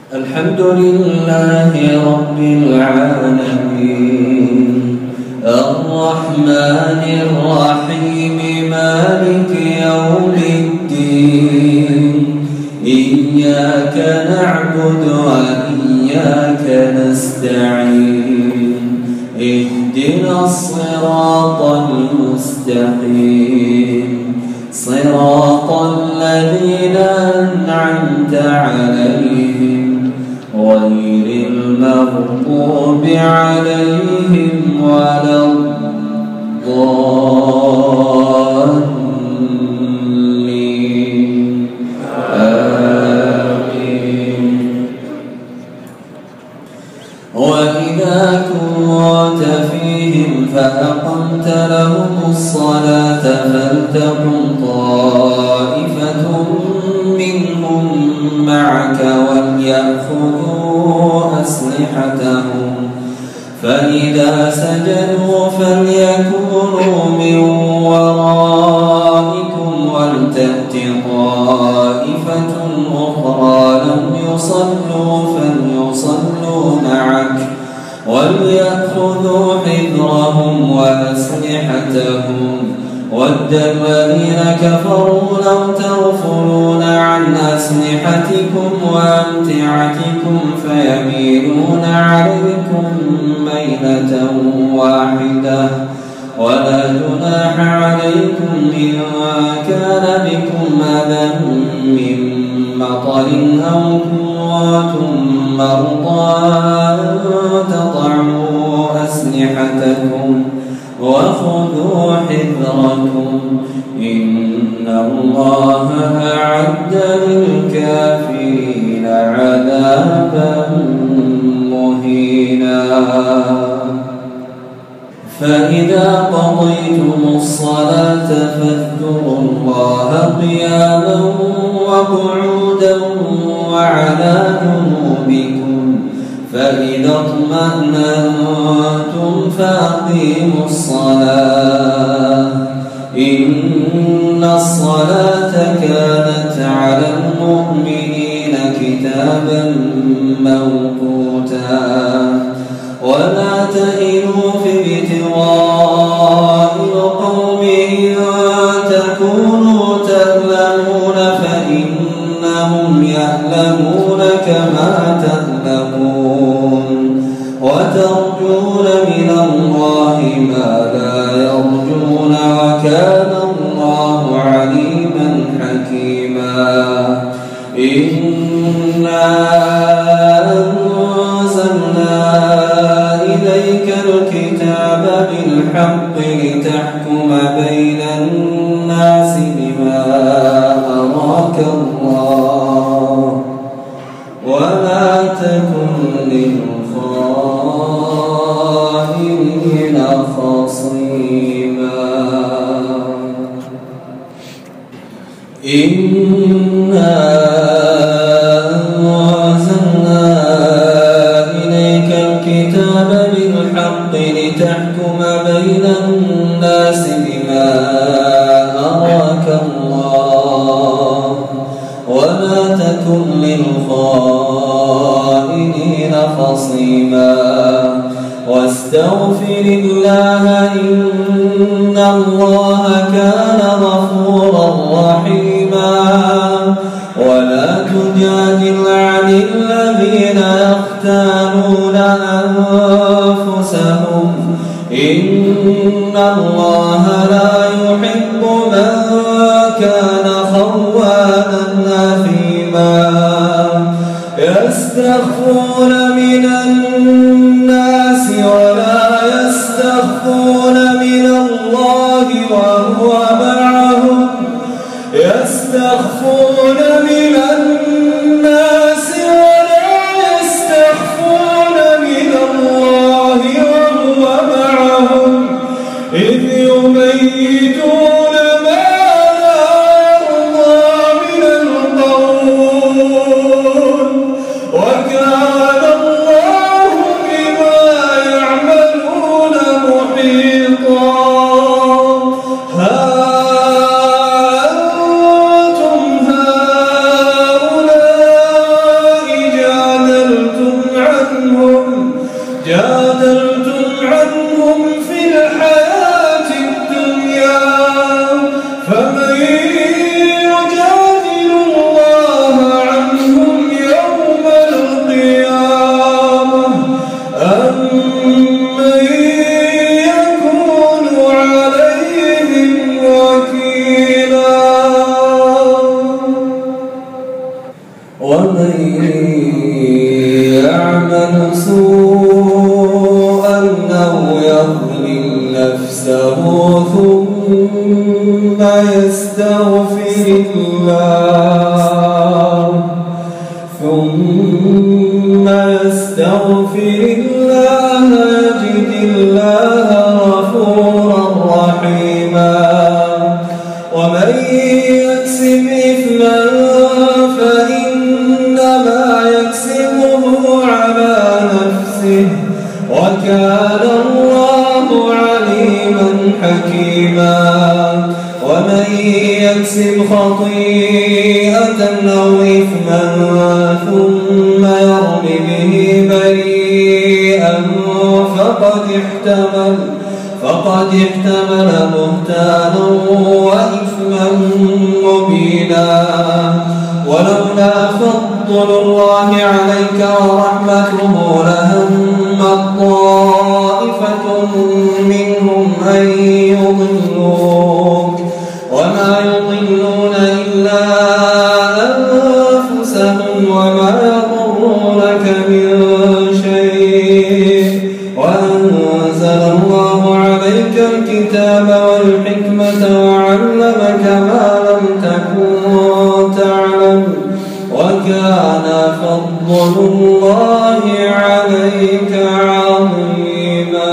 الحمد لله رب العالمين الرحمن الرحيم مالك يوم الدين إياك نعبد وإياك نستعين اهدنا الصراط المستقيم صراط الذين أنعمت عليهم غير المغضوب عليهم ولا الضالين آمين. وإذا كنت فيهم فأقمت لهم الصلاة فلتقم طائفة منهم معك وليأخذوا أسلحتهم فإذا سجدوا فليكونوا من ورائكم ولتأت طائفة أخرى لم يصلوا فليصلوا معك وليأخذوا حذرهم وأسلحتهم ود الذين كفروا لو تغفلون عن أسلحتكم وأمتعتكم فيميلون عليكم ميلة واحدة ولا جناح عليكم إن كان بكم أذى من مطر أو كنتم مرضى أن تضعوا أسلحتكم وخذوا حذركم إن الله أعد للكافرين عذابا مهينا. فإذا قضيتم الصلاة فاذكروا الله قياما وقعودا وعلى جنوبكم فإذا اطمأننتم فأقيموا الصلاة إن الصلاة كانت على المؤمنين كتابا موقوتا. ولا تهنوا في ابتغاء القوم إن تكونوا تألمون فإنهم يألمون كما تألمون وترجون من الله ما لا يرجون وكان الله عليما حكيما. إنا أنزلنا إليك الكتاب بالحق لتحكم بين الناس بما أراك الله ولا تكن للخائنين خصيما. إنا أنزلنا إليك الكتاب بالحق لتحكم بين الناس بما أراك الله ولا تكن للخائنين خصيما. واستغفر الله إن الله كان غفورا رحيما. ولا تجادل عن الذين يختانون أنفسهم إن الله لا يحب من كان خوانا أثيما. يستخفون من الناس ولا يستخفون من الله وهو معهم يستخفون من الناس ولا يستخفون من الله وهو معهم إذ يبيتون ما لا يرضى من القول وكان الله بما يعملون محيطا. ها أنتم يعمل سوءا أو يظلم نفسه ثم يستغفر الله يجد الله غفورا رحيما. ومن يكسب إثما فإنما يكسبه على نفسه وكان الله عليما حكيما. ومن يكسب خطيئة أو إثما ثم يرم به بريئا فقد احتمل بهتانا وإثما مبينا. ولولا فضل الله عليك ورحمته لهمت طائفة منهم أن يضلوك وما يضلون إلا أنفسهم وما يضرونك من شيء. وأنزل الله عليك الكتاب والحكمة وعلمك ما لم تكن تعلم وكان فضل الله عليك عظيما.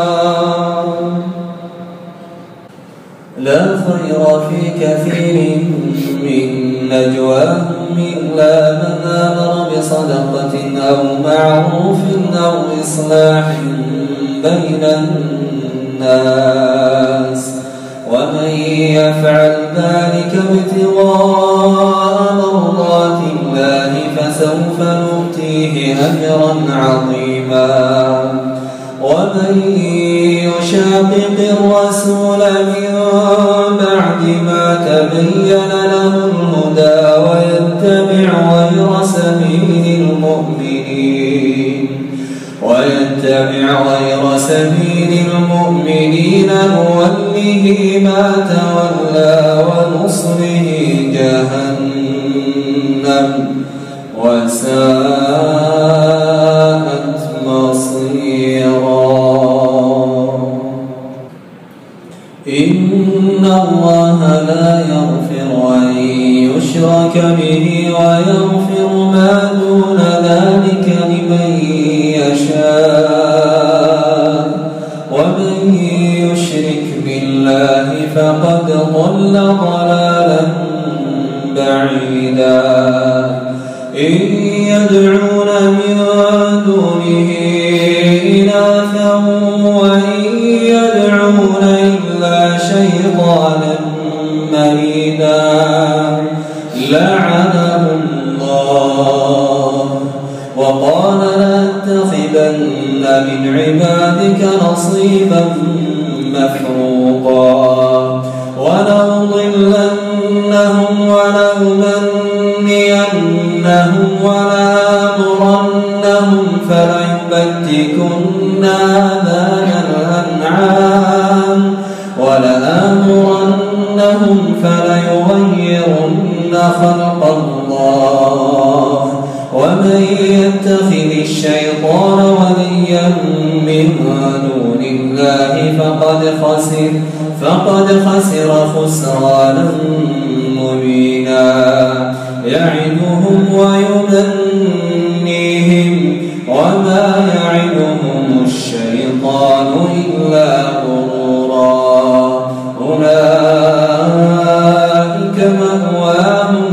لا خير في كثير من نجواهم إلا من آمر بصدقة أو معروف أو إصلاح بين الناس ومن يفعل ذلك ابتغاء مرضات الله فسوف نؤتيه أجرا عظيما. ومن يشاقق الرسول من بعد ما تبين له الهدى ويتبع غير سبيل المؤمنين نوله ما تولى ونصله جهنم وساءت مصيرا. إن الله لا يغفر أن يشرك به ويغفر ما دون ذلك لمن يشاء ومن يشرك بالله فقد ضل ضلالا بعيدا. إن يدعون من دونه إناثا وإن يدعون إلا شيطانا مريدا لعنه الله وقال لأتخذن من عبادك نصيبا مفروضا ولأضلنهم ولأمنينهم ولآمرنهم فليبتكن آذان الأنعام ولآمرنهم فليغيرن خلق الله ومن يتخذ الشيطان وليا من دون الله فقد خسر خسرانا مبينا. يعدهم ويمنيهم وما يعدهم الشيطان إلا غرورا. أولئك مأواهم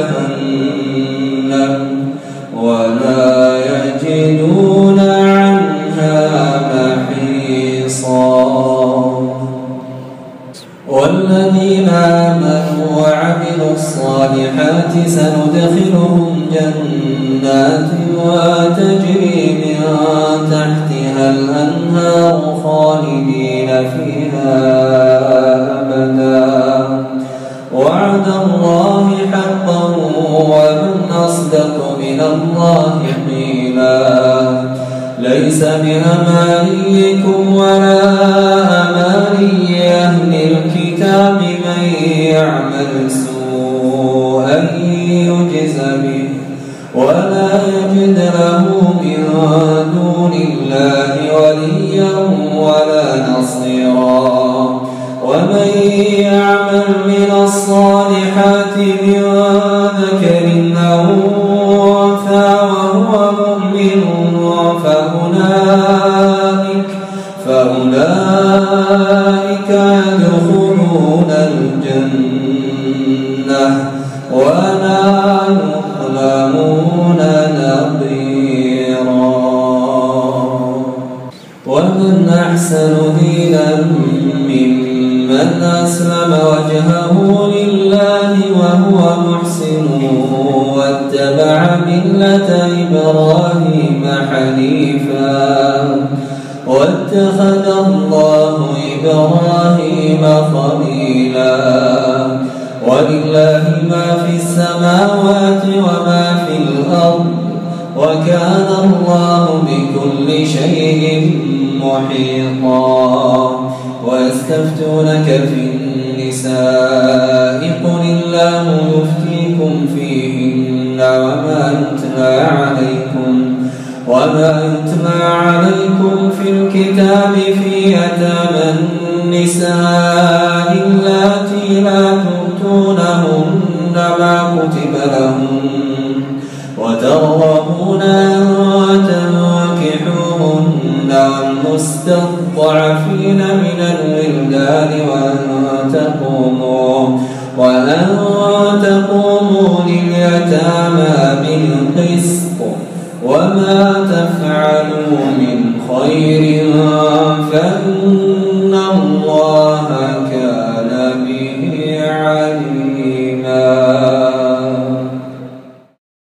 جهنم ولا يجدون عنها محيصا. والذين آمنوا وعملوا الصالحات سندخلهم جنات وتجري من تحتها الأنهار خالدين فيها أبدا وعد الله حقا ومن أصدق من الله قيلا. ليس بأمانيكم ولا أماني أهل الكتاب من يعمل سوءا يجز به ولا يجد له من دون الله وليا ولا نصيرا. ومن يعمل من الصالحات من ذكر أو أنثى وهو مؤمن فأولئك يدخلون الجنة ولا يظلمون نقيرا. ومن أحسن دينا ممن أسلم وجهه لله وهو محسن واتبع ملة إبراهيم حنيفا واتخذ الله إبراهيم خليلا. ولله ما في السماوات وما في الأرض وكان الله بكل شيء محيطا. ويستفتونك في النساء قل الله يفتيكم فيهن وما يتلى عليكم في الكتاب في يتامى النساء اللاتي لا تؤتونهن ما كتب لهن وترغبون أن تنكحوهن والمستضعفين من الولدان وأن تقوموا لليتامى بالقسط وما تفعلوا من خير فإن